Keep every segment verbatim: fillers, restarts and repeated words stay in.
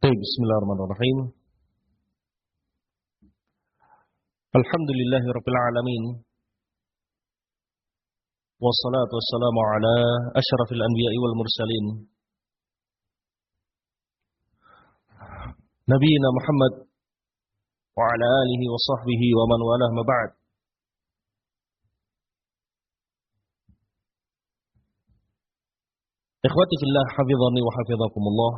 Bismillahirrahmanirrahim. Alhamdulillahirabbil alamin. Wassalatu wassalamu ala asyrafil anbiya'i wal mursalin. Nabiyina Muhammad wa ala alihi wa sahbihi wa man walah ma ba'd. Ikhwati fillah, hafizani wa hafizakumullah.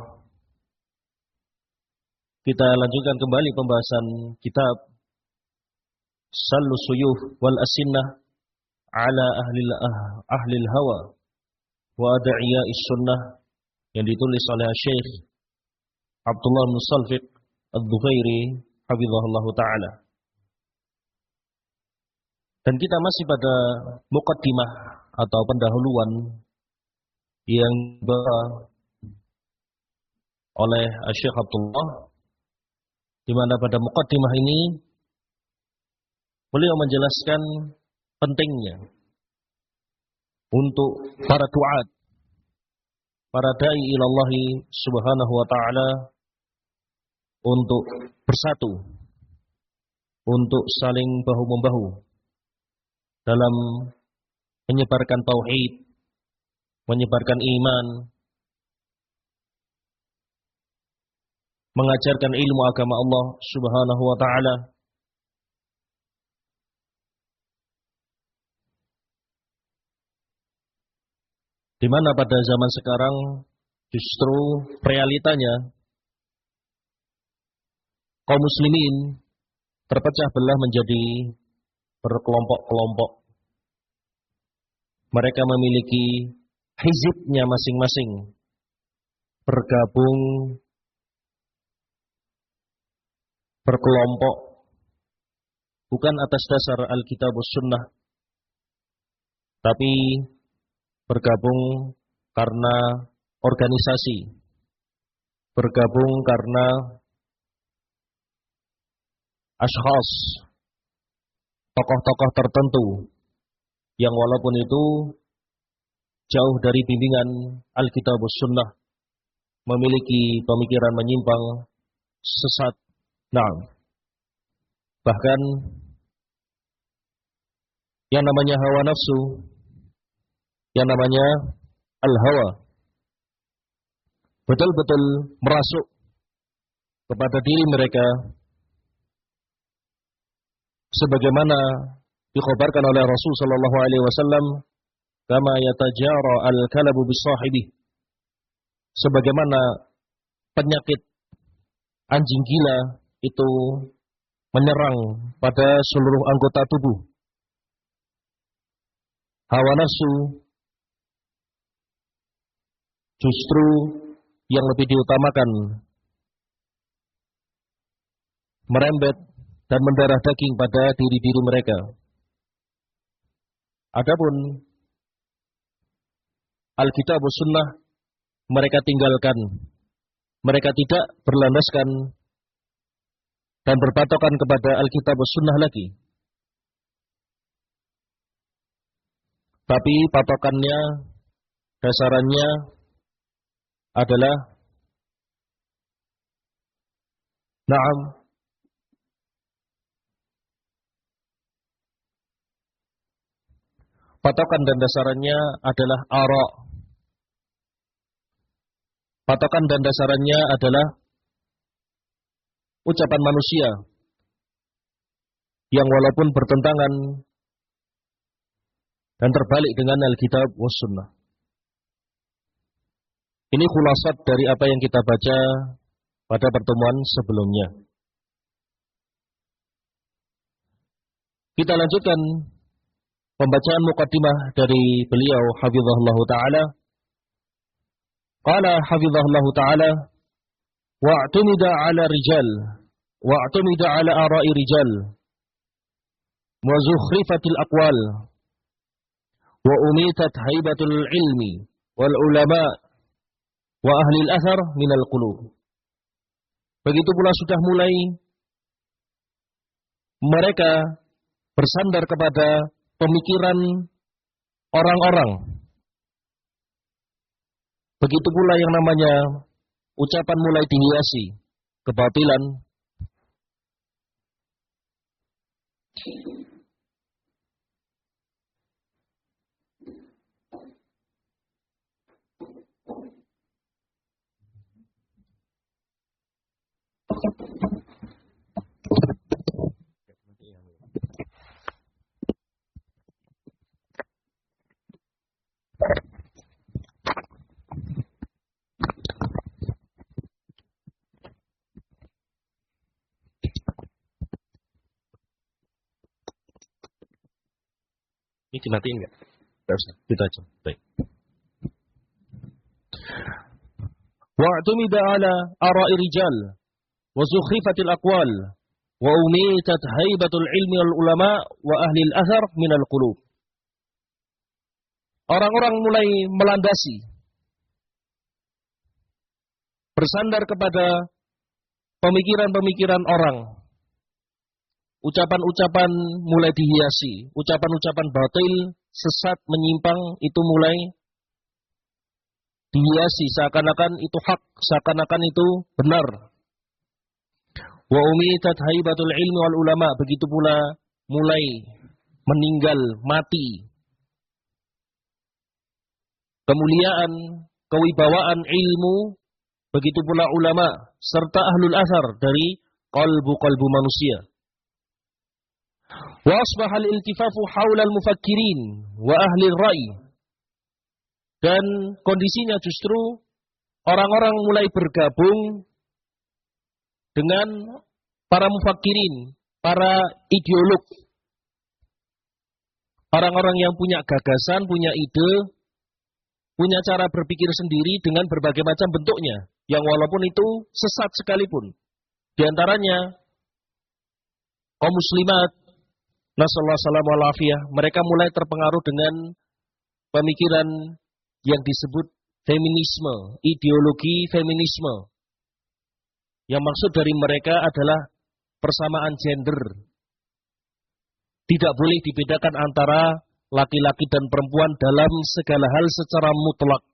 Kita lanjutkan kembali pembahasan kitab Sallus Suyuf wal Asinnah ala ahlil ahlil hawa wa ad'iya'is sunnah yang ditulis oleh Syekh Abdullah bin Salfiq Ad-Dhufairi hafizahullah taala. Dan kita masih pada muqaddimah atau pendahuluan yang dibawa oleh Syekh Abdullah, di mana pada muqaddimah ini beliau menjelaskan pentingnya untuk para duat, para dai ilallahi subhanahu wa ta'ala untuk bersatu, untuk saling bahu-membahu dalam menyebarkan tauhid, menyebarkan iman, mengajarkan ilmu agama Allah subhanahu wa ta'ala. Di mana pada zaman sekarang justru realitanya kaum muslimin terpecah belah menjadi berkelompok-kelompok. Mereka memiliki hizibnya masing-masing, bergabung, berkelompok, bukan atas dasar Alkitab was Sunnah, tapi bergabung karena organisasi, bergabung karena ashkhas, tokoh-tokoh tertentu, yang walaupun itu jauh dari bimbingan Alkitab was Sunnah, memiliki pemikiran menyimpang, sesat. Nah, bahkan yang namanya hawa nafsu, yang namanya al-hawa, betul-betul merasuk kepada diri mereka, sebagaimana dikhabarkan oleh Rasul sallallahu alaihi wasallam, kama yatajara al-kalabu bisahibi, sebagaimana penyakit anjing gila itu menyerang pada seluruh anggota tubuh. Hawa nafsu justru yang lebih diutamakan, merembet dan mendarah daging pada diri-diri mereka. Adapun Alkitab was Sunnah mereka tinggalkan, mereka tidak berlandaskan dan berpatokan kepada Alkitab was Sunnah lagi, tapi patokannya, dasarannya adalah na'am patokan dan dasarannya adalah ara'. Patokan dan dasarannya adalah ucapan manusia yang walaupun bertentangan dan terbalik dengan Alkitab was Sunnah. Ini khulasat dari apa yang kita baca pada pertemuan sebelumnya. Kita lanjutkan pembacaan muqaddimah dari beliau hafizahullah ta'ala. Qala hafizahullah ta'ala, wa'tumida ala rijal, wa'tumida ala ara'i rijal, wa zukhrifatil aqwal, wa umitat haibatul ilmi, wal ulama, wa ahlil athar minal qulub. Begitu pula sudah mulai mereka bersandar kepada pemikiran orang-orang. Begitu pula yang namanya ucapan mulai dihiasi kebatilan. Ini dimatiin enggak? Enggak usah, kita aja. Baik. Wa'tumida ala ara'i rijal wa zukhifatil aqwal wa umitat haibatul ilmi wal ulama wa ahli al-athar minal qulub. Orang-orang mulai melandasi, bersandar kepada pemikiran-pemikiran orang. Ucapan-ucapan mulai dihiasi, ucapan-ucapan batil, sesat, menyimpang itu mulai dihiasi seakan-akan itu hak, seakan-akan itu benar. Wa umitat haibatul ilmi wal ulama, begitu pula mulai meninggal, mati kemuliaan, kewibawaan ilmu, begitu pula ulama serta ahlul athar dari qalbu-qalbu manusia. Wa asbaha al-iltifafu haula al-mufakkirin wa ahli ar-ra'i. Dan kondisinya justru orang-orang mulai bergabung dengan para mufakkirin, para ideolog. Orang-orang yang punya gagasan, punya ide, punya cara berpikir sendiri dengan berbagai macam bentuknya, yang walaupun itu sesat sekalipun. Di antaranya kaum muslimat, nasallahu salam wal afiyah, mereka mulai terpengaruh dengan pemikiran yang disebut feminisme, ideologi feminisme. Yang maksud dari mereka adalah persamaan gender. Tidak boleh dibedakan antara laki-laki dan perempuan dalam segala hal secara mutlak.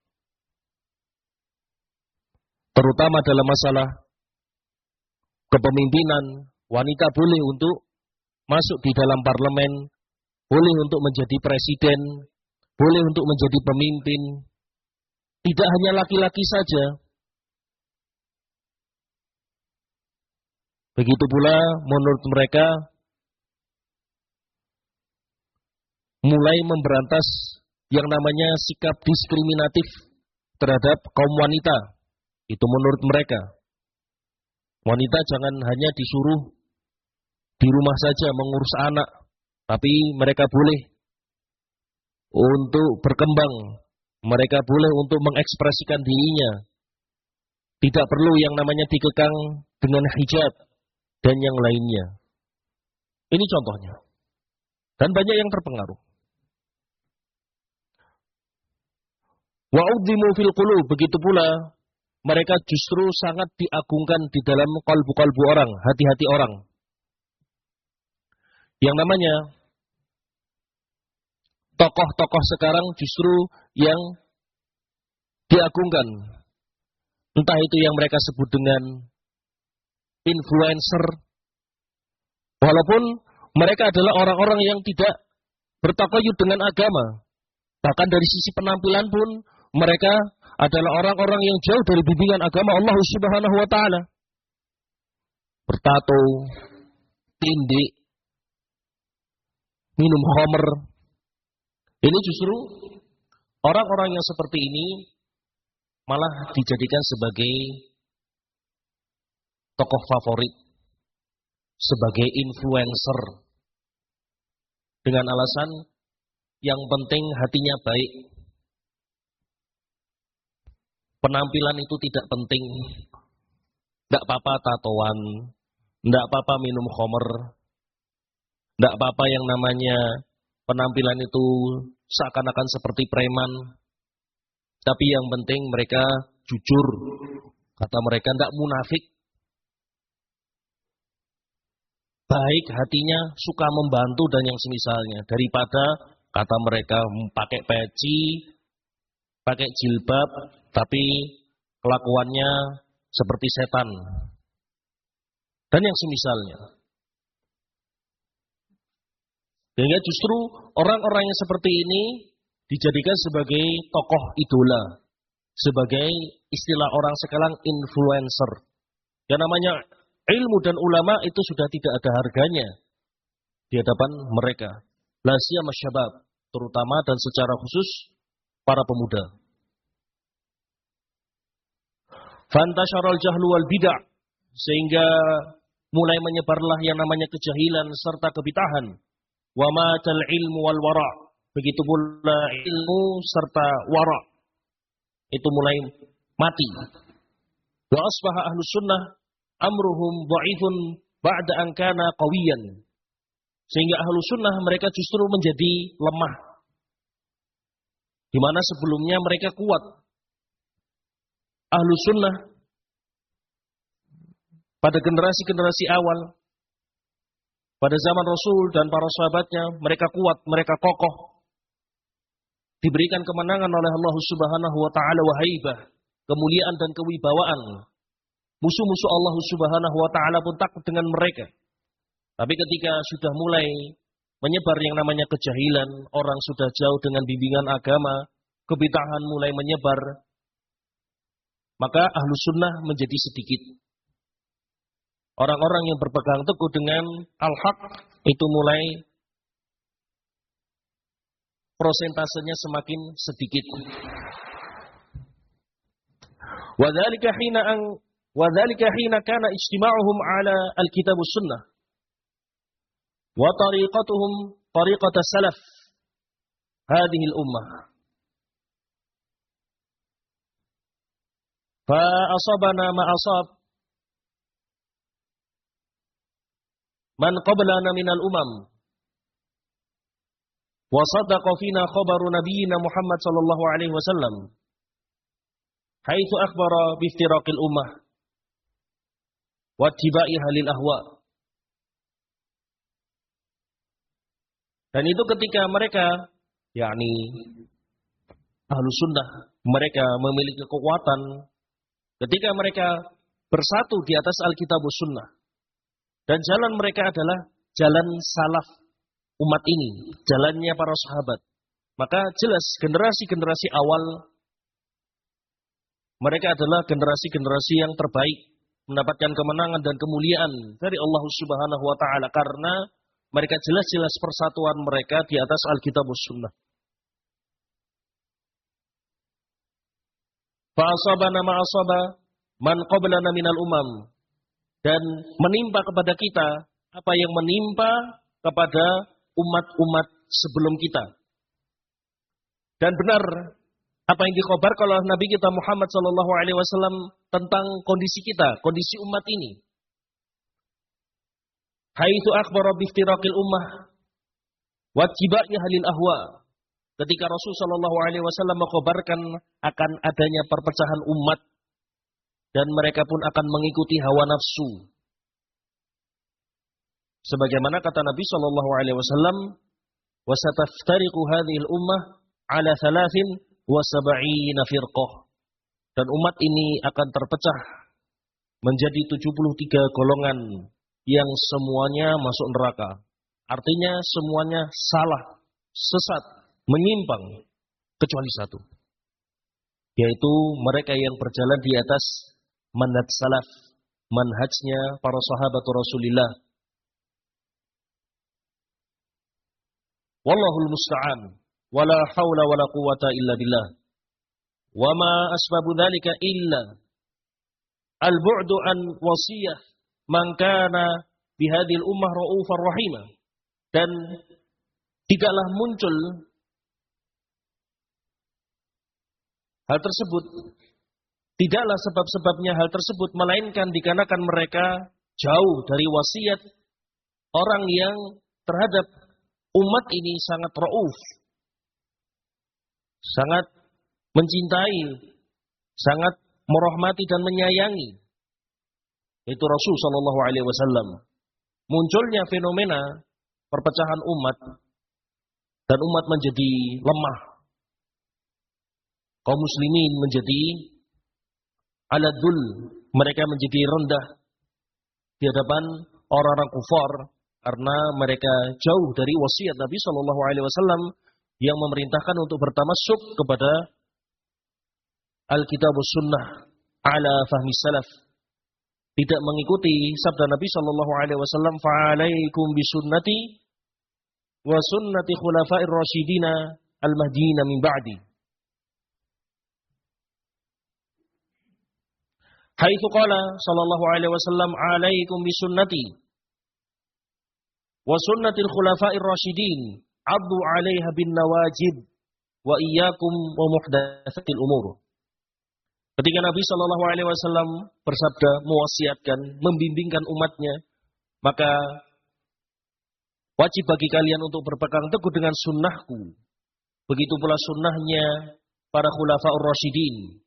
Terutama dalam masalah kepemimpinan, wanita boleh untuk masuk di dalam parlemen, boleh untuk menjadi presiden, boleh untuk menjadi pemimpin. Tidak hanya laki-laki saja. Begitu pula menurut mereka mulai memberantas yang namanya sikap diskriminatif terhadap kaum wanita. Itu menurut mereka. Wanita jangan hanya disuruh di rumah saja mengurus anak, tapi mereka boleh untuk berkembang. Mereka boleh untuk mengekspresikan dirinya. Tidak perlu yang namanya dikekang dengan hijab dan yang lainnya. Ini contohnya. Dan banyak yang terpengaruh. Wa'udhimu fil qulub, begitu pula mereka justru sangat diagungkan di dalam qalbu-qalbu orang, hati-hati orang. Yang namanya tokoh-tokoh sekarang justru yang diagungkan. Entah itu yang mereka sebut dengan influencer, walaupun mereka adalah orang-orang yang tidak bertakoyud dengan agama. Bahkan dari sisi penampilan pun mereka adalah orang-orang yang jauh dari bimbingan agama Allah Subhanahu wa taala. Bertato, tindik, minum khamr. Ini justru orang-orang yang seperti ini malah dijadikan sebagai tokoh favorit, sebagai influencer. Dengan alasan yang penting hatinya baik. Penampilan itu tidak penting. Tidak apa-apa tatoan, tidak apa-apa minum khamr, tidak apa-apa yang namanya penampilan itu seakan-akan seperti preman. Tapi yang penting mereka jujur. Kata mereka tidak munafik. Baik hatinya, suka membantu dan yang semisalnya. Daripada kata mereka pakai peci, pakai jilbab, tapi kelakuannya seperti setan. dan yang semisalnya. Sehingga justru orang-orang yang seperti ini dijadikan sebagai tokoh idola, sebagai istilah orang sekarang influencer. Yang namanya ilmu dan ulama itu sudah tidak ada harganya di hadapan mereka. La siyama syabab, terutama dan secara khusus para pemuda. Fantasyaral jahlu wal bid'ah, sehingga mulai menyebarlah yang namanya kejahilan serta kebid'ahan. Wa matal ilmu wal wara', begitu pula ilmu serta wara' itu mulai mati. Wa asbaha ahlus sunnah amruhum dha'ifun ba'da an kana qawiyan, sehingga ahlus sunnah mereka justru menjadi lemah, di mana sebelumnya mereka kuat. Ahlus sunnah pada generasi-generasi awal, pada zaman Rasul dan para sahabatnya, mereka kuat, mereka kokoh, diberikan kemenangan oleh Allah Subhanahu wa taala wa haibah, kemuliaan dan kewibawaan. Musuh-musuh Allah Subhanahu wa taala pun takut dengan mereka. Tapi ketika sudah mulai menyebar yang namanya kejahilan, orang sudah jauh dengan bimbingan agama, kebid'ahan mulai menyebar, maka ahlus sunnah menjadi sedikit. Orang-orang yang berpegang teguh dengan al-haq itu mulai prosentasenya semakin sedikit. Wadzalika hina an wadzalika hina kana ijtima'uhum 'ala al-kitab was-sunnah wa tariqatuhum tariqat as-salaf hadhihi al-ummah. Fa asabana ma asab man qablana minal umam wa sadaqa fina khabaru nabiyyina Muhammad sallallahu alaihi wasallam haitsu akhbara bi iftiraqil ummah wa ittiba'iha lil ahwa. Dan itu ketika mereka, yakni ahlus sunnah, mereka memiliki kekuatan ketika mereka bersatu di atas Alkitab was sunnah. Dan jalan mereka adalah jalan salaf umat ini, jalannya para sahabat. Maka jelas generasi-generasi awal mereka adalah generasi-generasi yang terbaik, mendapatkan kemenangan dan kemuliaan dari Allah Subhanahu wa taala karena mereka jelas-jelas persatuan mereka di atas Alkitab was sunnah. Fa asabana ma asaba man qablana minal umam, dan menimpa kepada kita apa yang menimpa kepada umat-umat sebelum kita. Dan benar apa yang dikhabarkan oleh Nabi kita Muhammad sallallahu alaihi wasallam tentang kondisi kita, kondisi umat ini. Haitsu akhbara bi iftiraqil ummah wa ittiba'iha lil ahwa. Ketika Rasul sallallahu alaihi wasallam mengkhabarkan akan adanya perpecahan umat dan mereka pun akan mengikuti hawa nafsu. Sebagaimana kata Nabi sallallahu alaihi wasallam, "Wa sataftariqu hadhihi al-ummah ala thalathin wa sab'ina firqah." Dan umat ini akan terpecah menjadi tujuh puluh tiga golongan yang semuanya masuk neraka. Artinya semuanya salah, sesat, menyimpang kecuali satu, yaitu mereka yang berjalan di atas manhaj salaf, manhajnya para sahabat Rasulullah. Wallahul musta'an, wala haula wala quwata illa billah. Wa ma asbabu dzalika illa al-bu'du an wasiyah man kana bihadhil ummah raufar rahimah. Dan tidaklah muncul hal tersebut, tidaklah sebab-sebabnya hal tersebut melainkan dikarenakan mereka jauh dari wasiat orang yang terhadap umat ini sangat rauf, sangat mencintai, sangat merahmati dan menyayangi, yaitu Rasul sallallahu alaihi wasallam. Munculnya fenomena perpecahan umat dan umat menjadi lemah, kaum muslimin menjadi aladul, mereka menjadi rendah, di hadapan orang-orang kufar karena mereka jauh dari wasiat Nabi Shallallahu Alaihi Wasallam yang memerintahkan untuk bertamasuk kepada Alkitab was Sunnah ala fahmi salaf, tidak mengikuti sabda Nabi Shallallahu Alaihi Wasallam, fa'alaikum bisunnati wa sunnati khulafair rasyidina al-mahdiyina min ba'di. Haitsu qala sallallahu alaihi wasallam, alaikum bisunnati wa sunnatil khulafair rasyidin, addu 'alaiha bin nawajib wa iyyakum wa muhdatsatil umur. Ketika Nabi Shallallahu Alaihi Wasallam bersabda, mewasiatkan, membimbingkan umatnya, maka wajib bagi kalian untuk berpegang teguh dengan sunnahku. Begitu pula sunnahnya para khulafaur rasyidin.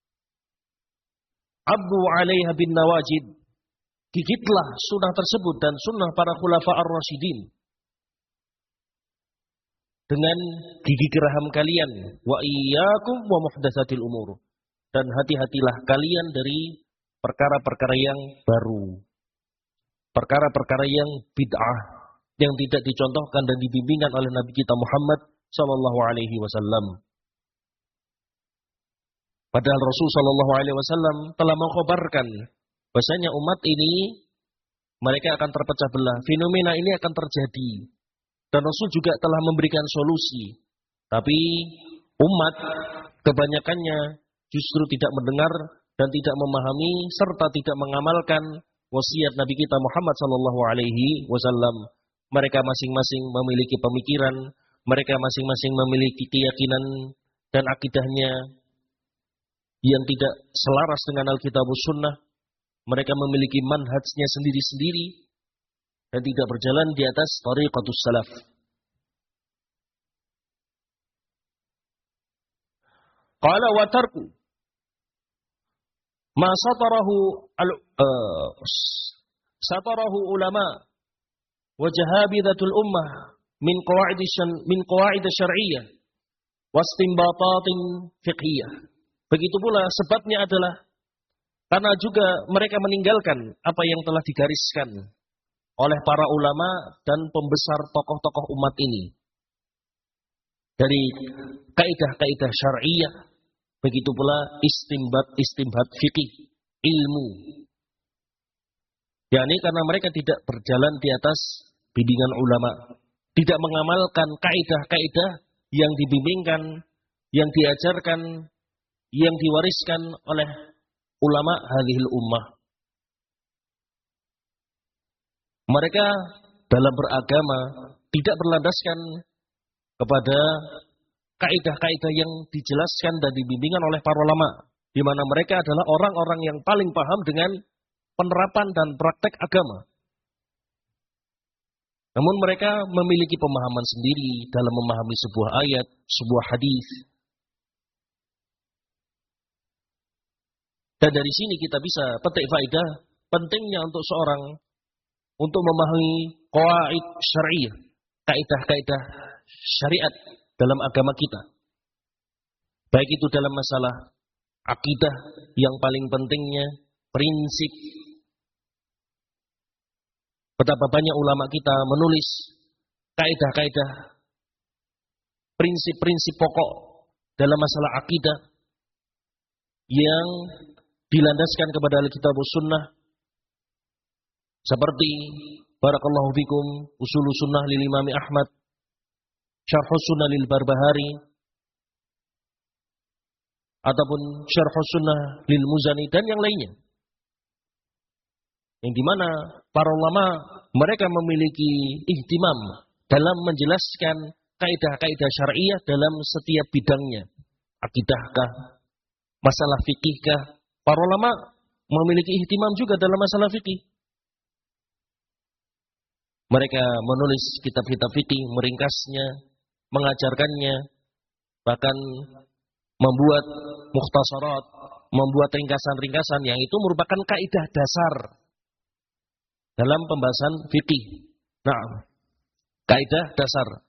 Abdu 'alaiha bin nawajid. Gigitlah sunnah tersebut dan sunnah para khulafaur rasyidin dengan gigi geraham kalian. Wa iyyakum wa muhdatsatil umur. Dan hati-hatilah kalian dari perkara-perkara yang baru, perkara-perkara yang bid'ah, yang tidak dicontohkan dan dibimbingkan oleh Nabi kita Muhammad Sallallahu Alaihi Wasallam. Padahal Rasul Sallallahu Alaihi Wasallam telah mengkhabarkan bahasanya umat ini mereka akan terpecah belah, fenomena ini akan terjadi, dan Rasul juga telah memberikan solusi. Tapi umat kebanyakannya justru tidak mendengar dan tidak memahami serta tidak mengamalkan wasiat Nabi kita Muhammad Sallallahu Alaihi Wasallam. Mereka masing-masing memiliki pemikiran, mereka masing-masing memiliki keyakinan dan akidahnya yang tidak selaras dengan Alkitab Sunnah. Mereka memiliki manhajnya sendiri-sendiri dan tidak berjalan di atas tariqatus salaf. Qala wa tarku ma satarahu al uh, satarahu ulama wa jahabidatul ummah min qawaid min qawaid syar'iyyah wa istinbatatin fiqhiyah. Begitu pula sebabnya adalah karena juga mereka meninggalkan apa yang telah digariskan oleh para ulama dan pembesar tokoh-tokoh umat ini dari kaidah-kaidah syar'iyyah. Begitu pula istimbat-istimbat fikih, ilmu. yakni karena mereka tidak berjalan di atas bimbingan ulama, tidak mengamalkan kaidah-kaidah yang dibimbingkan, yang diajarkan, yang diwariskan oleh ulama hadhil ummah. Mereka dalam beragama tidak berlandaskan kepada kaidah-kaidah yang dijelaskan dan dibimbingkan oleh para ulama, di mana mereka adalah orang-orang yang paling paham dengan penerapan dan praktek agama. Namun mereka memiliki pemahaman sendiri dalam memahami sebuah ayat, sebuah hadis. Dan dari sini kita bisa petik faedah pentingnya untuk seorang untuk memahami qawaid syar'iyyah, kaidah-kaidah syariat dalam agama kita. Baik itu dalam masalah akidah yang paling pentingnya, prinsip. Betapa banyak ulama kita menulis kaidah-kaidah, prinsip-prinsip pokok dalam masalah akidah yang dilandaskan kepada Alkitab Sunnah, seperti barakallahu fikum Ushulus Sunnah lil Imam Ahmad, Syarhus Sunnah lil Barbahari, ataupun Syarhus Sunnah lil Muzani dan yang lainnya. Yang dimana para ulama mereka memiliki ihtimam dalam menjelaskan kaidah-kaidah syariah dalam setiap bidangnya. Akidahkah, masalah fikihkah, para ulama memiliki ihtimam juga dalam masalah fikih. Mereka menulis kitab-kitab fikih, meringkasnya, mengajarkannya, bahkan membuat mukhtasarat, membuat ringkasan-ringkasan yang itu merupakan kaidah dasar dalam pembahasan fikih. Nah, kaidah dasar.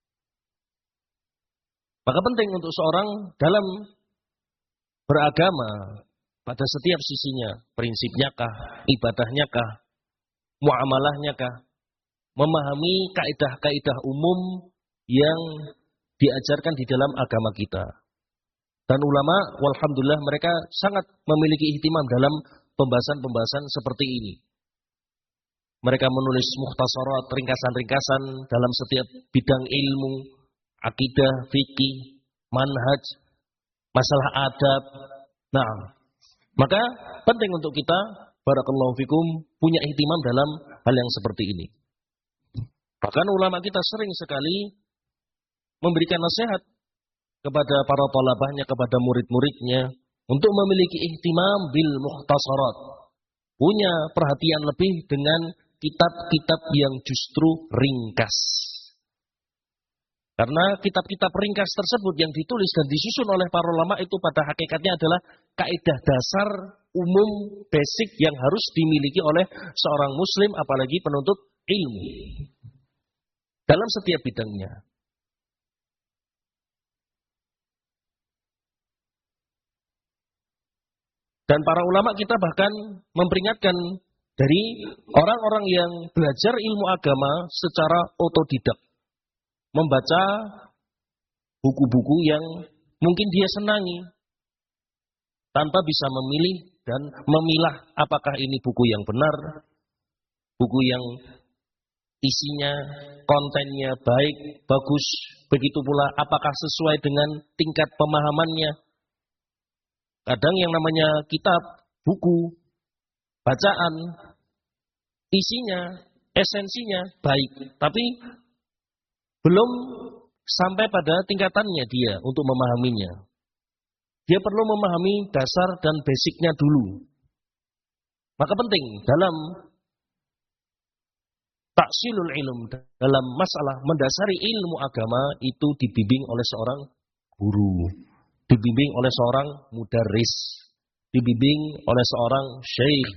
Maka penting untuk seorang dalam beragama pada setiap sisinya, prinsipnya kah, ibadahnya kah, muamalahnya kah, memahami kaidah-kaidah umum yang diajarkan di dalam agama kita. Dan ulama, walhamdulillah, mereka sangat memiliki ihtimam dalam pembahasan-pembahasan seperti ini. Mereka menulis mukhtasarat, ringkasan-ringkasan dalam setiap bidang ilmu, akidah, fikih, manhaj, masalah adab. Nah, maka penting untuk kita, barakallahu fikum, punya ihtimam dalam hal yang seperti ini. Bahkan ulama kita sering sekali memberikan nasihat kepada para talabahnya, kepada murid-muridnya, untuk memiliki ihtimam bil mukhtasarat. Punya perhatian lebih dengan kitab-kitab yang justru ringkas. Karena kitab-kitab ringkas tersebut yang ditulis dan disusun oleh para ulama itu pada hakikatnya adalah kaidah dasar umum basic yang harus dimiliki oleh seorang muslim, apalagi penuntut ilmu dalam setiap bidangnya. Dan para ulama kita bahkan memperingatkan dari orang-orang yang belajar ilmu agama secara otodidak. Membaca buku-buku yang mungkin dia senangi. Tanpa bisa memilih dan memilah apakah ini buku yang benar. Buku yang isinya, kontennya baik, bagus. Begitu pula apakah sesuai dengan tingkat pemahamannya. Kadang yang namanya kitab, buku, bacaan, isinya, esensinya baik, tapi belum sampai pada tingkatannya dia untuk memahaminya. Dia perlu memahami dasar dan basicnya dulu. Maka penting dalam taksilul ilm, dalam masalah mendasari ilmu agama itu dibimbing oleh seorang guru. Dibimbing oleh seorang mudarris, dibimbing oleh seorang syekh,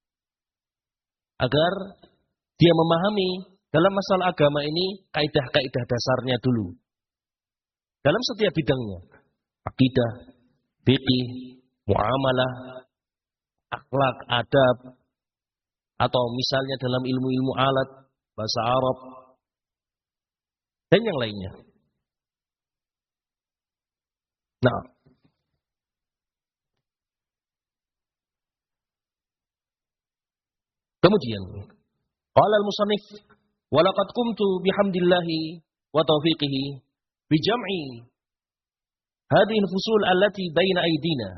agar dia memahami dalam masalah agama ini kaidah-kaidah dasarnya dulu. Dalam setiap bidangnya, akidah, fikih, muamalah, akhlak, adab, atau misalnya dalam ilmu-ilmu alat, bahasa Arab, dan yang lainnya. Nah, kemudian qala al-musannif wa laqad qumtu bihamdillahi wa taufiqihi bi jam'i hadhihi al-fusul allati baina aydina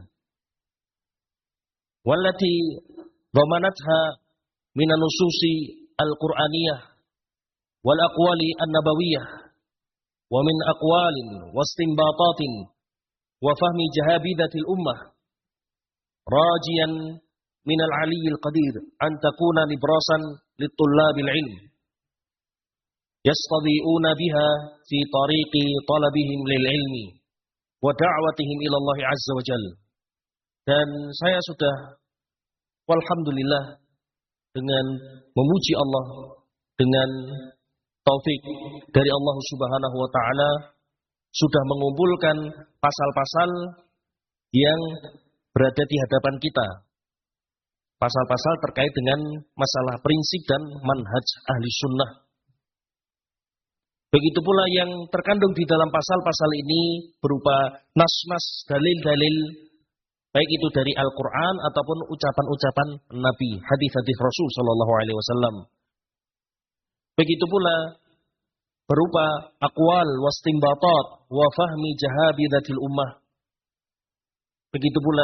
wallati dhamanatha min an-nususi al-qur'aniyah wal aqwali an-nabawiyyah wa min aqwalin wa istinbatatin wa fahmi jahabidatil ummah rajian min al-aliyyil qadir an takuna librasan litullabil ilm yastadhi'una biha fi tariqi talabihim lil ilmi wa da'watihim ila Allah azza wa jalla. Dan saya sudah walhamdulillah dengan memuji Allah, dengan taufik dari Allah Subhanahu wa taala, sudah mengumpulkan pasal-pasal yang berada di hadapan kita. Pasal-pasal terkait dengan masalah prinsip dan manhaj ahli sunnah. Begitu pula yang terkandung di dalam pasal-pasal ini berupa nas-nas, dalil-dalil, baik itu dari Al-Quran ataupun ucapan-ucapan Nabi, hadis-hadis Rasul Sallallahu Alaihi Wasallam. Begitu pula berupa aqwal wastimbatat wa fahmi jahabidatil ummah. Begitu pula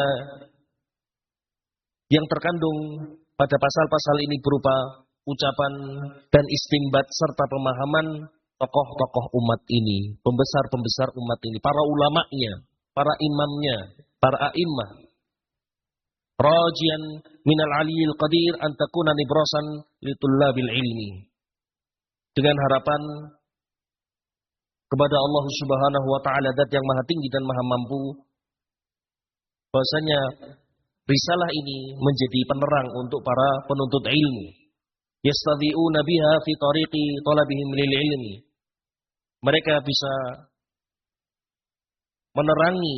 yang terkandung pada pasal-pasal ini berupa ucapan dan istimbat serta pemahaman tokoh-tokoh umat ini, pembesar-pembesar umat ini, para ulamanya, para imamnya, para a'immah. Rajian minal aliyil qadir an takuna nibrasan litullabil ilmi. Dengan harapan kepada Allah Subhanahu wa taala, zat yang maha tinggi dan maha mampu, bahwasanya risalah ini menjadi penerang untuk para penuntut ilmu. Yastadhi'una biha fi tariqi talabihim lil ilmi. Mereka bisa menerangi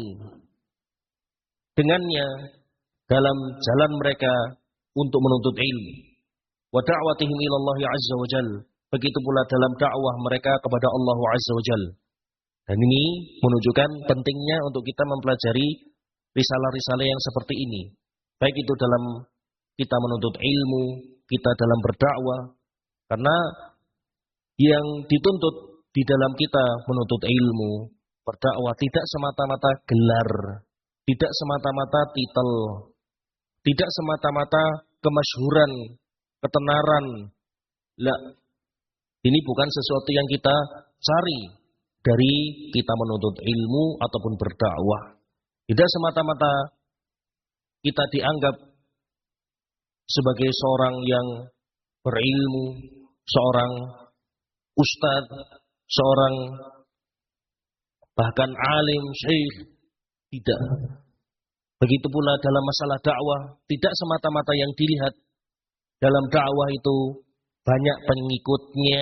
dengannya dalam jalan mereka untuk menuntut ilmu. wa da'watihim ila Allah azza wa jal. Begitu pula dalam dakwah mereka kepada Allah azza wa jal. Dan ini menunjukkan pentingnya untuk kita mempelajari risalah-risalah yang seperti ini. Baik itu dalam kita menuntut ilmu, kita dalam berdakwah. Karena yang dituntut di dalam kita menuntut ilmu, berdakwah tidak semata-mata gelar, tidak semata-mata titel, tidak semata-mata kemasyhuran, ketenaran. Lah, ini bukan sesuatu yang kita cari dari kita menuntut ilmu ataupun berdakwah. Tidak semata-mata kita dianggap sebagai seorang yang berilmu, seorang ustadz, seorang bahkan alim, syekh. Tidak. Begitu pula dalam masalah dakwah, tidak semata-mata yang dilihat dalam dakwah itu banyak pengikutnya.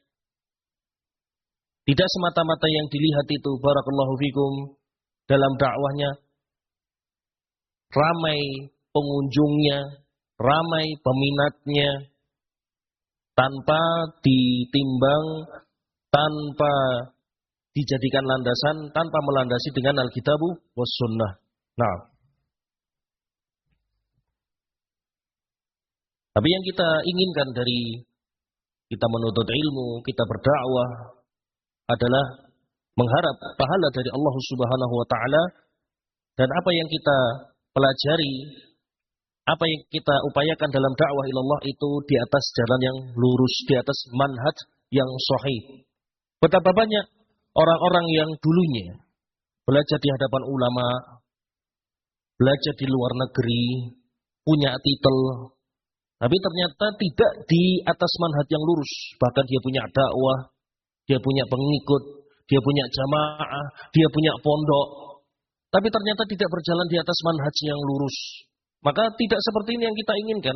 Tidak semata-mata yang dilihat itu, barakallahu fikum, dalam dakwahnya ramai pengunjungnya, ramai peminatnya, tanpa ditimbang, tanpa dijadikan landasan, tanpa melandasi dengan Alkitabu was Sunnah. Nah, tapi yang kita inginkan dari kita menuntut ilmu, kita berdakwah adalah mengharap pahala dari Allah Subhanahu wa taala, dan apa yang kita pelajari, apa yang kita upayakan dalam dakwah ilallah itu di atas jalan yang lurus, di atas manhaj yang sahih. Betapa banyak orang-orang yang dulunya belajar di hadapan ulama, belajar di luar negeri, punya titel, tapi ternyata tidak di atas manhaj yang lurus. Bahkan dia punya dakwah, dia punya pengikut, dia punya jamaah, dia punya pondok, tapi ternyata tidak berjalan di atas manhaj yang lurus. Maka tidak seperti ini yang kita inginkan.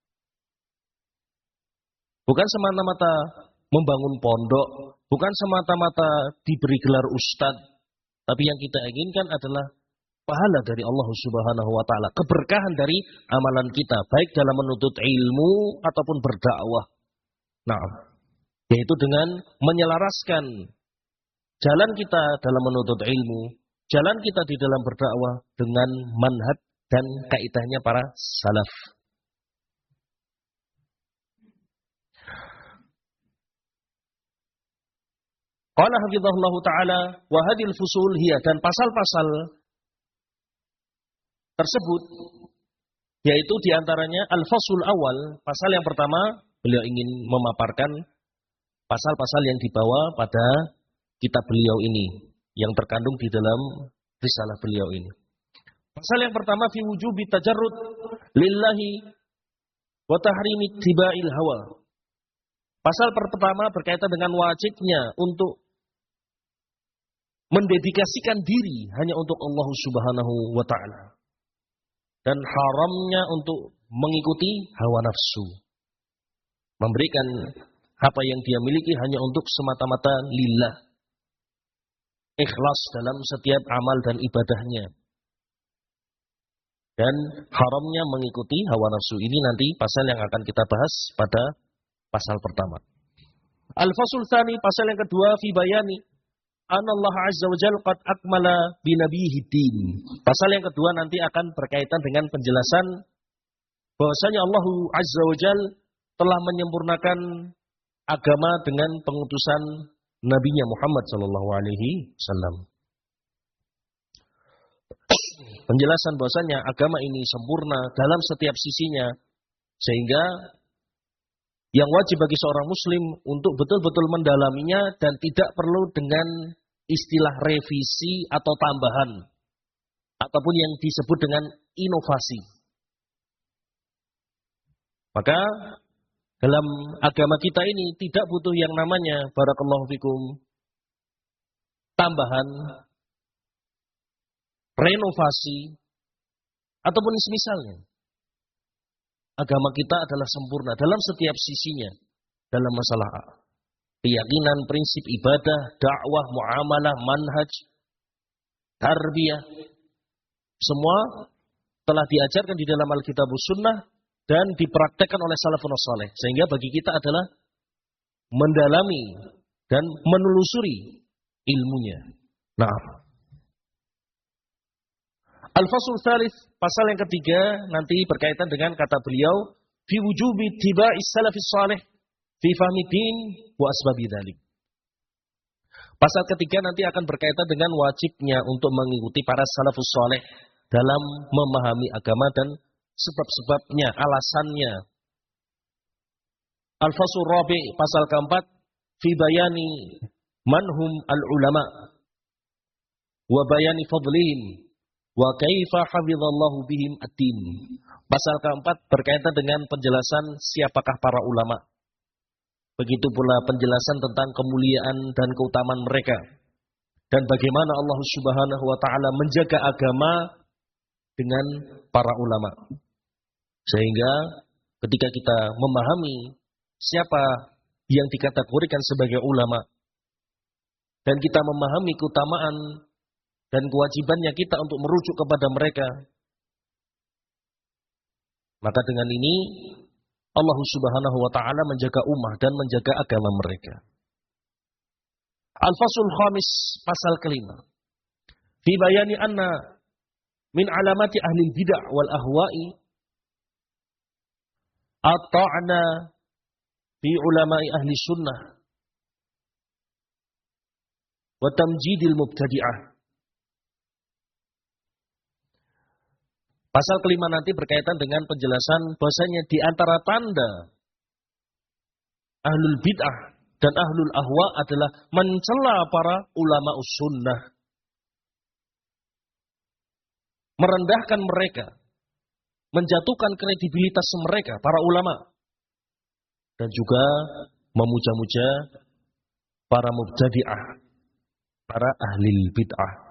Bukan semata-mata membangun pondok, bukan semata-mata diberi gelar ustadz, tapi yang kita inginkan adalah pahala dari Allah Subhanahu wa taala, keberkahan dari amalan kita, baik dalam menuntut ilmu ataupun berdakwah. Nah, yaitu dengan menyelaraskan jalan kita dalam menuntut ilmu, jalan kita di dalam berdakwah dengan manhaj dan kaidahnya para salaf. Qala hafizahullahu taala wa hadhil fusul hiya, dan pasal-pasal tersebut yaitu diantaranya al-fasul awal, pasal yang pertama beliau ingin memaparkan pasal-pasal yang dibawa pada kitab beliau ini yang terkandung di dalam risalah beliau ini. Pasal yang pertama fi wujubi tajarrud lillahi wa tahrimi ittiba'il hawa. Pasal pertama berkaitan dengan wajibnya untuk mendedikasikan diri hanya untuk Allah Subhanahu wa taala, dan haramnya untuk mengikuti hawa nafsu, memberikan apa yang dia miliki hanya untuk semata-mata lillah, ikhlas dalam setiap amal dan ibadahnya. Dan haramnya mengikuti hawa nafsu ini nanti pasal yang akan kita bahas pada pasal pertama. Al-fasul tsani, pasal yang kedua, fi bayani anna Allah azza wa jalla qad akmala bi nabiyhi din. Pasal yang kedua nanti akan berkaitan dengan penjelasan bahwasanya Allah azza wa jalla telah menyempurnakan agama dengan pengutusan nabinya Muhammad sallallahu alaihi wasallam. Penjelasan bahwasanya agama ini sempurna dalam setiap sisinya, sehingga yang wajib bagi seorang muslim untuk betul-betul mendalaminya dan tidak perlu dengan istilah revisi atau tambahan ataupun yang disebut dengan inovasi. Maka dalam agama kita ini tidak butuh yang namanya barakallahu fikum tambahan, renovasi ataupun semisalnya. Agama kita adalah sempurna dalam setiap sisinya, dalam masalah keyakinan, prinsip ibadah, dakwah, muamalah, manhaj, tarbiyah, semua telah diajarkan di dalam Alkitab Sunnah dan dipraktekkan oleh salafun saleh. Sehingga bagi kita adalah mendalami dan menelusuri ilmunya. Nah, Al-Fasul Tsalits, pasal yang ketiga nanti berkaitan dengan kata beliau fi wujubi ittiba'is salafis salih fi fahmi din wa asbabi dzalik. Pasal ketiga nanti akan berkaitan dengan wajibnya untuk mengikuti para salafus saleh dalam memahami agama dan sebab-sebabnya, alasannya. Al-Fasul Rabi, pasal keempat, fi bayani manhum al-ulama wa bayani fadlihim wa kaifa hafizallahu bihim ad-din. Pasal keempat berkaitan dengan penjelasan siapakah para ulama. Begitu pula penjelasan tentang kemuliaan dan keutamaan mereka. Dan bagaimana Allah Subhanahu wa taala menjaga agama dengan para ulama. Sehingga ketika kita memahami siapa yang dikategorikan sebagai ulama dan kita memahami keutamaan dan kewajibannya kita untuk merujuk kepada mereka, maka dengan ini Allah Subhanahu wa taala menjaga ummah dan menjaga agama mereka. Al-Fasul Khamis, pasal kelima. Fi bayani anna min alamati ahli bid'ah wal ahwa'i at-ta'na fi ulama'i ahli sunnah wa tamjidil mubtadi'ah. Pasal kelima nanti berkaitan dengan penjelasan bahwasanya di antara tanda ahlul bid'ah dan ahlul ahwa adalah mencela para ulama sunnah, merendahkan mereka, menjatuhkan kredibilitas mereka, para ulama, dan juga memuja-muja para mubtadi'ah, para ahli bid'ah.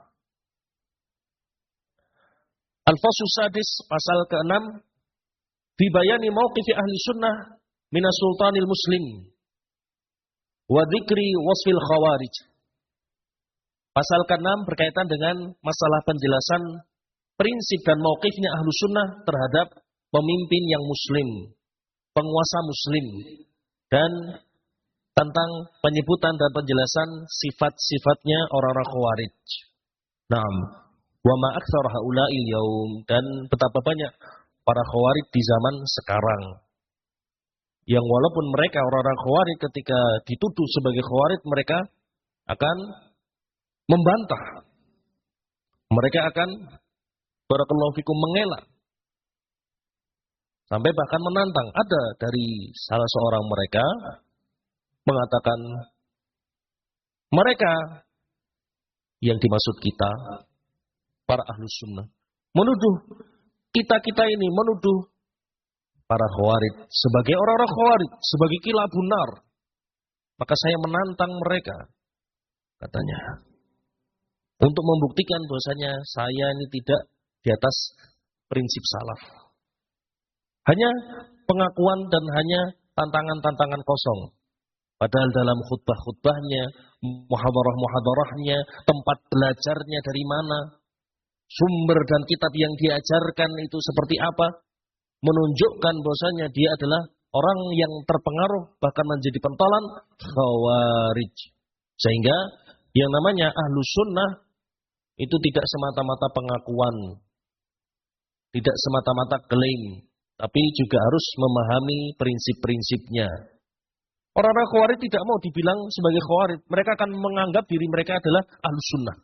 Al-Fasul Sadis, pasal keenam, fi bayani mauqifi ahli sunnah minas sultanil muslim wa dzikri wasfil khawarij. Pasal keenam berkaitan dengan masalah penjelasan prinsip dan mauqifnya ahlu sunnah terhadap pemimpin yang muslim, penguasa muslim, dan tentang penyebutan dan penjelasan sifat-sifatnya orang-orang khawarij. Naam. Wa ma aktsar haula'il yaum, dan betapa banyak para khawarij di zaman sekarang. Yang walaupun mereka orang-orang khawarij ketika dituduh sebagai khawarij mereka akan membantah. Mereka akan barakallahu fikum mengelak. Sampai bahkan menantang. Ada dari salah seorang mereka mengatakan mereka yang dimaksud kita para ahlu sunnah menuduh kita-kita ini menuduh para khawarij sebagai orang-orang khawarij, sebagai kilabun nar. Maka saya menantang mereka, katanya, untuk membuktikan bahwasanya saya ini tidak di atas prinsip salaf. Hanya pengakuan dan hanya tantangan-tantangan kosong. Padahal dalam khutbah-khutbahnya, muhadarah-muhadarahnya, tempat belajarnya dari mana, sumber dan kitab yang diajarkan itu seperti apa, menunjukkan bahwasanya dia adalah orang yang terpengaruh bahkan menjadi pentolan khawarij. Sehingga yang namanya ahlu sunnah itu tidak semata-mata pengakuan, tidak semata-mata klaim, tapi juga harus memahami prinsip-prinsipnya. Orang-orang khawarij tidak mau dibilang sebagai khawarij, mereka akan menganggap diri mereka adalah ahlu sunnah.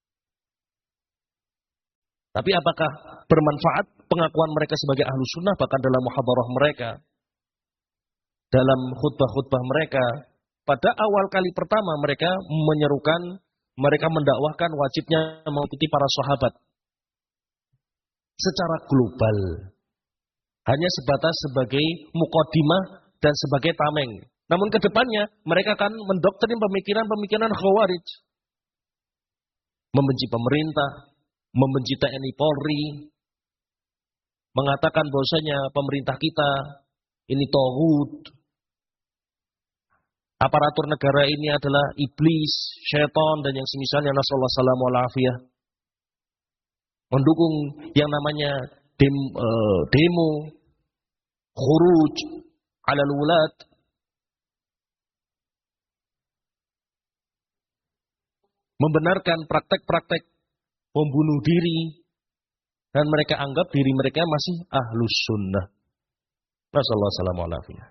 Tapi apakah bermanfaat pengakuan mereka sebagai ahlu sunnah bahkan dalam muhadarah mereka, dalam khutbah-khutbah mereka? Pada awal kali pertama mereka menyerukan, mereka mendakwahkan wajibnya mengikuti para sahabat secara global. Hanya sebatas sebagai muqaddimah dan sebagai tameng. Namun ke depannya mereka akan mendoktrin pemikiran-pemikiran khawarij. Membenci pemerintah, membenci T N I Polri, mengatakan bahwasanya pemerintah kita ini tauhid, aparatur negara ini adalah iblis, syaitan, dan yang semisalnya, nasallahu salamu alafiyah. Mendukung yang namanya dem, uh, demo, khuruj ala al-wulat, membenarkan praktek-praktek membunuh diri, dan mereka anggap diri mereka masih ahlus sunnah. Nasallahu alaihi wasallam.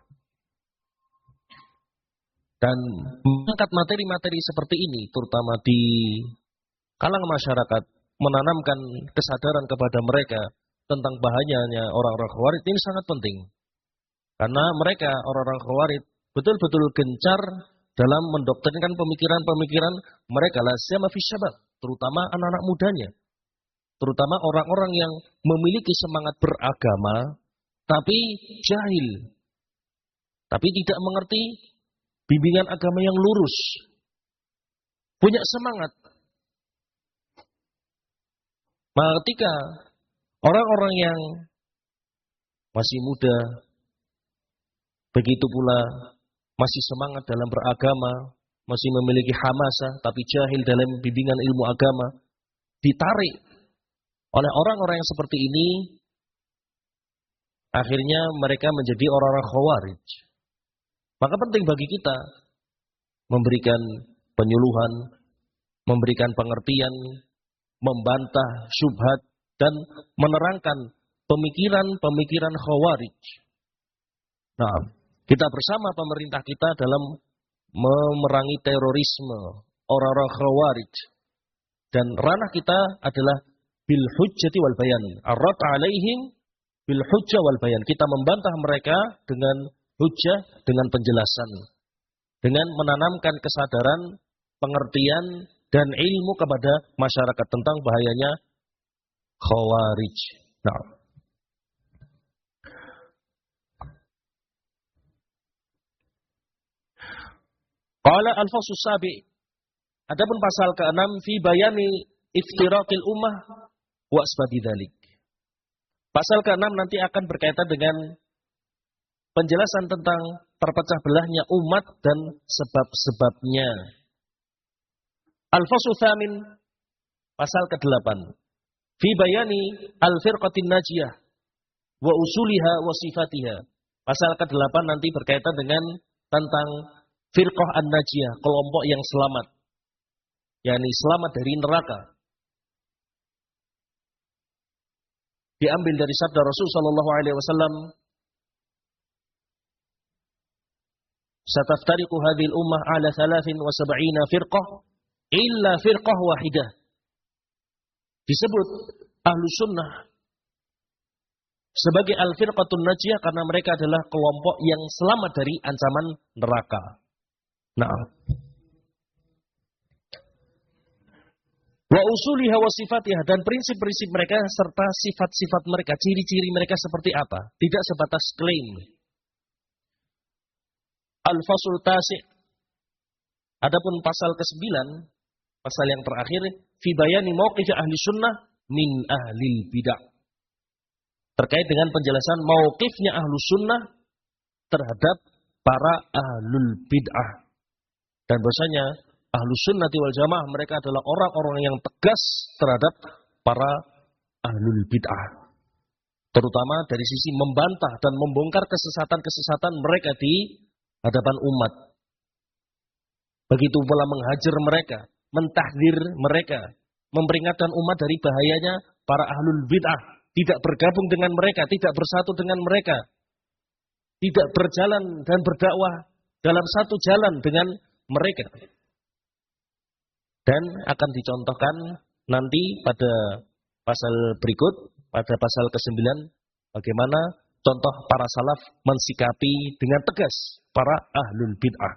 Dan mengangkat materi-materi seperti ini, terutama di kalangan masyarakat, menanamkan kesadaran kepada mereka tentang bahayanya orang-orang Khawarij ini sangat penting. Karena mereka, orang-orang Khawarij, betul-betul gencar dalam mendoktrinkan pemikiran-pemikiran mereka, la siyama fi syabab, terutama anak-anak mudanya. Terutama orang-orang yang memiliki semangat beragama, tapi jahil. Tapi tidak mengerti bimbingan agama yang lurus. Punya semangat. Maka ketika orang-orang yang masih muda, begitu pula masih semangat dalam beragama, masih memiliki hamasah, tapi jahil dalam bimbingan ilmu agama, ditarik oleh orang-orang yang seperti ini, akhirnya mereka menjadi orang-orang Khawarij. Maka penting bagi kita memberikan penyuluhan, memberikan pengertian, membantah syubhat, dan menerangkan pemikiran-pemikiran Khawarij. Nah, kita bersama pemerintah kita dalam memerangi terorisme orang-orang Khawarij. Dan ranah kita adalah bil hujjati wal bayan. Ar-rad alaihim bil hujjah wal bayan. Kita membantah mereka dengan hujjah, dengan penjelasan. Dengan menanamkan kesadaran, pengertian, dan ilmu kepada masyarakat tentang bahayanya Khawarij. Nah. Qala al-fasl sabi. Adapun pasal keenam fi bayani iftiraqil ummah wa asbabi dzalik. Pasal keenam nanti akan berkaitan dengan penjelasan tentang terpecah belahnya umat dan sebab-sebabnya. Al-fasl tsamin, pasal kedelapan. Fi bayani al-firqatin najiyah wa usuliha wa sifatiha. Pasal kedelapan nanti berkaitan dengan tentang firqah an-najiyah, kelompok yang selamat, yakni selamat dari neraka. Diambil dari sabda Rasul sallallahu alaihi wasallam, "Sataftariqu hadhil ummah ala thalathin wa sab'ina firqah illa firqah wahidah." Disebut ahlu sunnah sebagai al-firqatun najiyah karena mereka adalah kelompok yang selamat dari ancaman neraka. Nah, wa usuliha wa sifatiha, dan prinsip-prinsip mereka serta sifat-sifat mereka, ciri-ciri mereka seperti apa, tidak sebatas klaim. Al-fasl tasi', adapun pasal kesembilan, pasal yang terakhir, fi bayani mauqif ahli sunnah min ahlil bid'ah, terkait dengan penjelasan mauqifnya ahlu sunnah terhadap para ahlul bid'ah. Dan bahasanya ahlu sunnati wal jamaah mereka adalah orang-orang yang tegas terhadap para ahlul bid'ah. Terutama dari sisi membantah dan membongkar kesesatan-kesesatan mereka di hadapan umat. Begitu pula menghajar mereka, mentahdir mereka, memperingatkan umat dari bahayanya para ahlul bid'ah. Tidak bergabung dengan mereka, tidak bersatu dengan mereka. Tidak berjalan dan berdakwah dalam satu jalan dengan mereka. Dan akan dicontohkan nanti pada pasal berikut, pada pasal kesembilan, bagaimana contoh para salaf mensikapi dengan tegas para ahlul bid'ah.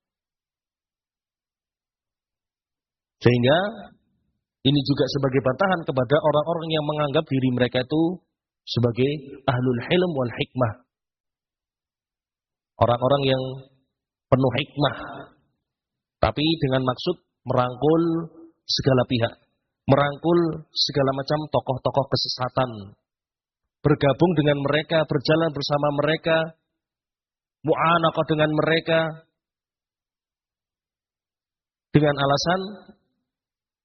Sehingga ini juga sebagai bantahan kepada orang-orang yang menganggap diri mereka itu sebagai ahlul hilm wal hikmah. Orang-orang yang penuh hikmah, tapi dengan maksud merangkul segala pihak, merangkul segala macam tokoh-tokoh kesesatan, bergabung dengan mereka, berjalan bersama mereka, mu'anaqah dengan mereka, dengan alasan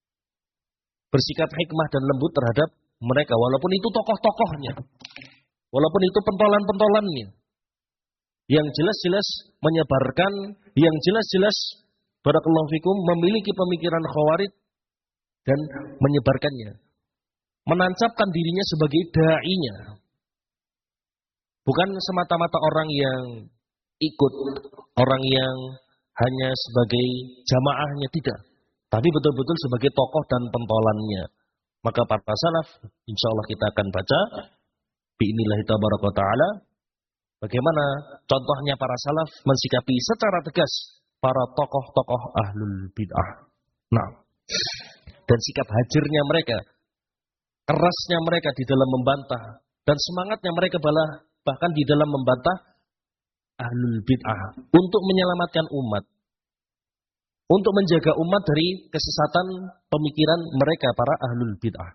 bersikap hikmah dan lembut terhadap mereka, walaupun itu tokoh-tokohnya, Walaupun itu pentolan-pentolannya. Yang jelas-jelas menyebarkan, yang jelas-jelas barakallahu fikum memiliki pemikiran khawarij dan menyebarkannya. Menancapkan dirinya sebagai da'inya. Bukan semata-mata orang yang ikut, orang yang hanya sebagai jamaahnya, tidak. Tapi betul-betul sebagai tokoh dan pentolannya. Maka para salaf, insya Allah kita akan baca bi'inillahi tabaraka wa ta'ala bagaimana contohnya para salaf mensikapi secara tegas para tokoh-tokoh ahlul bid'ah. Nah, dan sikap hajarnya mereka, kerasnya mereka di dalam membantah, dan semangatnya mereka balah, bahkan di dalam membantah ahlul bid'ah untuk menyelamatkan umat, untuk menjaga umat dari kesesatan pemikiran mereka para ahlul bid'ah.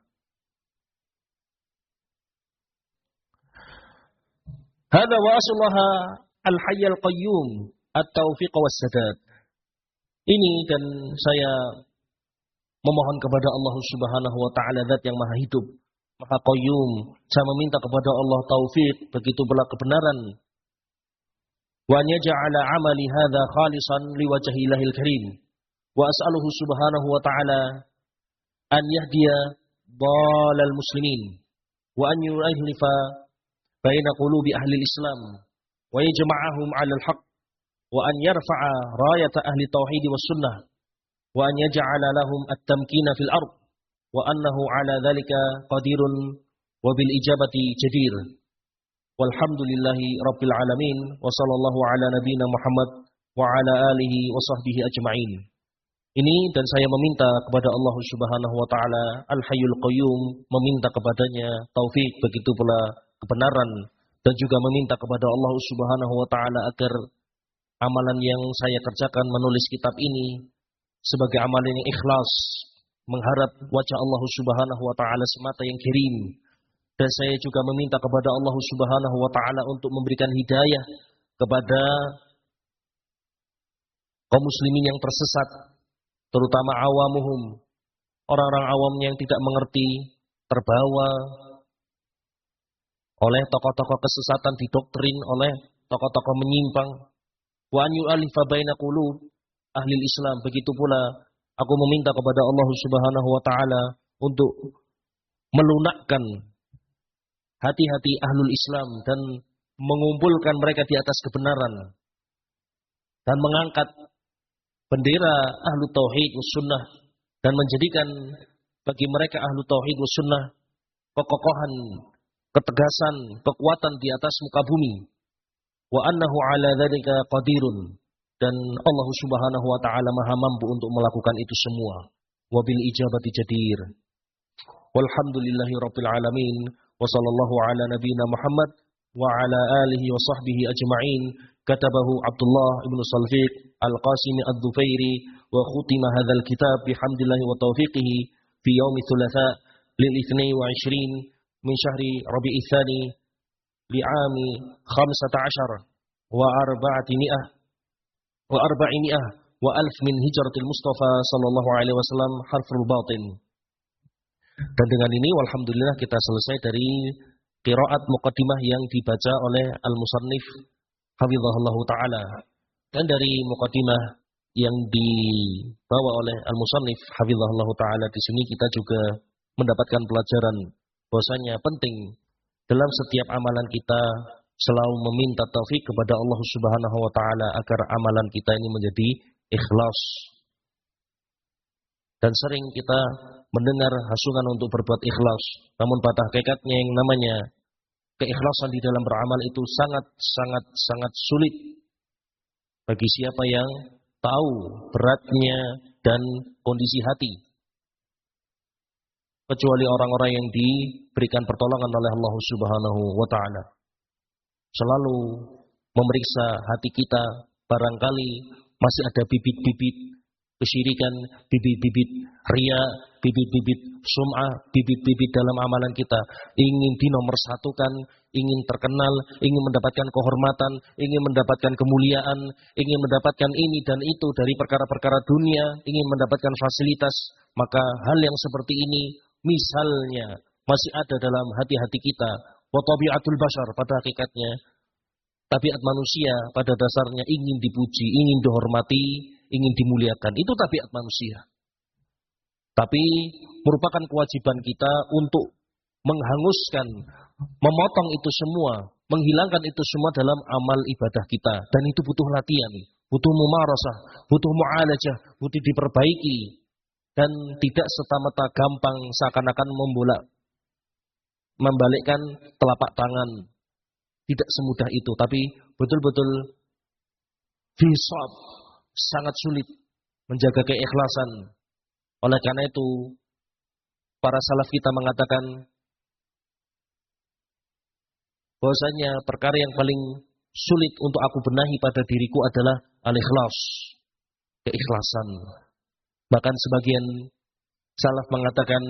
Hada wa asluha al-hayyul qayyum at-taufiq was-sadad. Ini dan saya memohon kepada Allah Subhanahu wa taala zat yang maha hidup, maha qayyum. Saya meminta kepada Allah taufik, begitu pula kebenaran. Wa yaj'ala 'amali hadza khalisan liwajhillahil karim. Wa as'aluhu subhanahu wa ta'ala an yahdiya dhalal muslimin wa an yu'ahlifa baina qulubi ahli al-islam wa yajma'ahum 'ala al-haqq wa an yarfa'a rayata ahli tauhid was sunnah wa an yaj'ala lahum at-tamkina fil ard wa annahu 'ala dhalika qadirun wa bil ijabati jadir. Walhamdulillahi rabbil alamin wa sallallahu ala nabiyyina Muhammad wa ala alihi wa sahbihi ajma'in. Ini dan saya meminta kepada Allah Subhanahu wa taala Al-Hayyul Qayyum, meminta kepadanya taufik, begitu pula kebenaran, dan juga meminta kepada Allah Subhanahu wa taala agar amalan yang saya kerjakan menulis kitab ini sebagai amalan yang ikhlas, mengharap wajah Allah Subhanahu wa taala semata yang kirim. Dan saya juga meminta kepada Allah Subhanahu wa taala untuk memberikan hidayah kepada kaum muslimin yang tersesat, terutama awamuhum, orang-orang awam yang tidak mengerti, terbawa oleh tokoh-tokoh kesesatan, didoktrin oleh tokoh-tokoh menyimpang. Wa an yu'alifa baina qulub ahli Islam. Begitu pula aku meminta kepada Allah Subhanahu wa taala untuk melunakkan hati-hati ahlul Islam dan mengumpulkan mereka di atas kebenaran dan mengangkat bendera ahlu tauhid was sunnah dan menjadikan bagi mereka ahlu tauhid was sunnah kekokohan, ketegasan, kekuatan di atas muka bumi. Wa annahu ala dzalika qadirun, dan Allah Subhanahu wa taala maha mampu untuk melakukan itu semua. Wa bil ijabati jadir. Walhamdulillahi rabbil alamin wa sallallahu ala nabiyyina Muhammad wa ala alihi wa sahbihi ajma'in. Katabahu Abdullah ibn Salfiq al-Qasimi ad-Dhufairi wa khutima hadzal kitab bihamdillahi wa taufiqihi fi yaumi thulatha lil itsnai wa ishrin min syahri Rabi'its tsani li'ami khamsata ashar wa arba'ati mi'ah wa arba'i mi'ah wa alf min hijratil Mustafa sallallahu alaihi wasallam harful batin. Dan dengan ini walhamdulillah kita selesai dari qiraat muqaddimah yang dibaca oleh al-musannif hafizahullahu taala. Dan dari muqaddimah yang dibawa oleh al-musannif hafizahullahu taala di sini kita juga mendapatkan pelajaran bahwasanya penting dalam setiap amalan kita selalu meminta taufik kepada Allah Subhanahu wa taala agar amalan kita ini menjadi ikhlas. Dan sering kita mendengar hasungan untuk berbuat ikhlas, namun pada hakikatnya yang namanya keikhlasan di dalam beramal itu sangat-sangat sangat sulit bagi siapa yang tahu beratnya dan kondisi hati, kecuali orang-orang yang diberikan pertolongan oleh Allah Subhanahu wa taala. Selalu memeriksa hati kita, barangkali masih ada bibit-bibit kesyirikan, bibit-bibit ria, bibit-bibit sum'ah, bibit-bibit dalam amalan kita. Ingin dinomorsatukan, ingin terkenal, ingin mendapatkan kehormatan, ingin mendapatkan kemuliaan, ingin mendapatkan ini dan itu dari perkara-perkara dunia, ingin mendapatkan fasilitas. Maka hal yang seperti ini misalnya masih ada dalam hati-hati kita, Wa tabi'atul bashar, pada hakikatnya tabiat manusia pada dasarnya ingin dipuji, ingin dihormati, ingin dimuliakan. Itu tabiat manusia. Tapi merupakan kewajiban kita untuk menghanguskan, memotong itu semua, menghilangkan itu semua dalam amal ibadah kita. Dan itu butuh latihan, butuh mumarasah, butuh mu'alajah, butuh diperbaiki. Dan tidak serta-merta gampang seakan-akan membolak, membalikkan telapak tangan. Tidak semudah itu, tapi betul-betul fisab, sangat sulit menjaga keikhlasan. Oleh karena itu, para salaf kita mengatakan bahwasanya perkara yang paling sulit untuk aku benahi pada diriku adalah al-ikhlas, keikhlasan. Bahkan sebagian salaf mengatakan,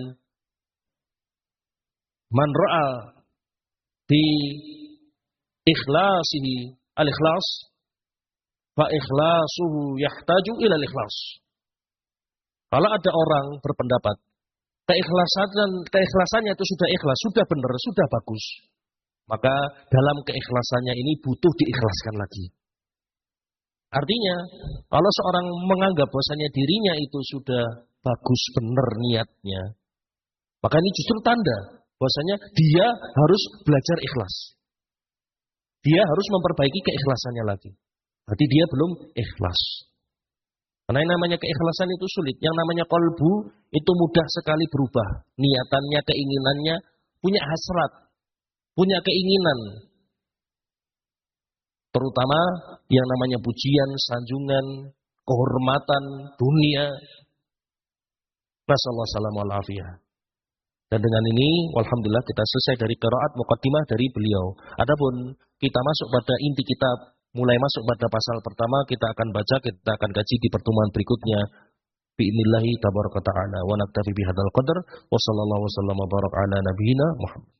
man ra'a bi ikhlasihi al-ikhlas, fa ikhlasuhu yahtaju ila al-ikhlas. Kalau ada orang berpendapat keikhlasan keikhlasannya itu sudah ikhlas, sudah benar, sudah bagus, maka dalam keikhlasannya ini butuh diikhlaskan lagi. Artinya, kalau seorang menganggap bahwasanya dirinya itu sudah bagus, benar niatnya, maka ini justru tanda bahwasanya dia harus belajar ikhlas. Dia harus memperbaiki keikhlasannya lagi. Berarti dia belum ikhlas. Karena yang namanya keikhlasan itu sulit. Yang namanya qalbu itu mudah sekali berubah. Niatannya, keinginannya, punya hasrat, punya keinginan. Terutama yang namanya pujian, sanjungan, kehormatan, dunia. Nasallahu salamu alafiyah. Dan dengan ini, alhamdulillah kita selesai dari qiraat muqaddimah dari beliau. Adapun kita masuk pada inti kitab, mulai masuk pada pasal pertama, kita akan baca, kita akan kaji di pertemuan berikutnya. Bi'inillahi tabaraka ta'ala wa naktafi bihadzal qadar wa sallallahu wasallam wa barak ala nabiyyina Muhammad.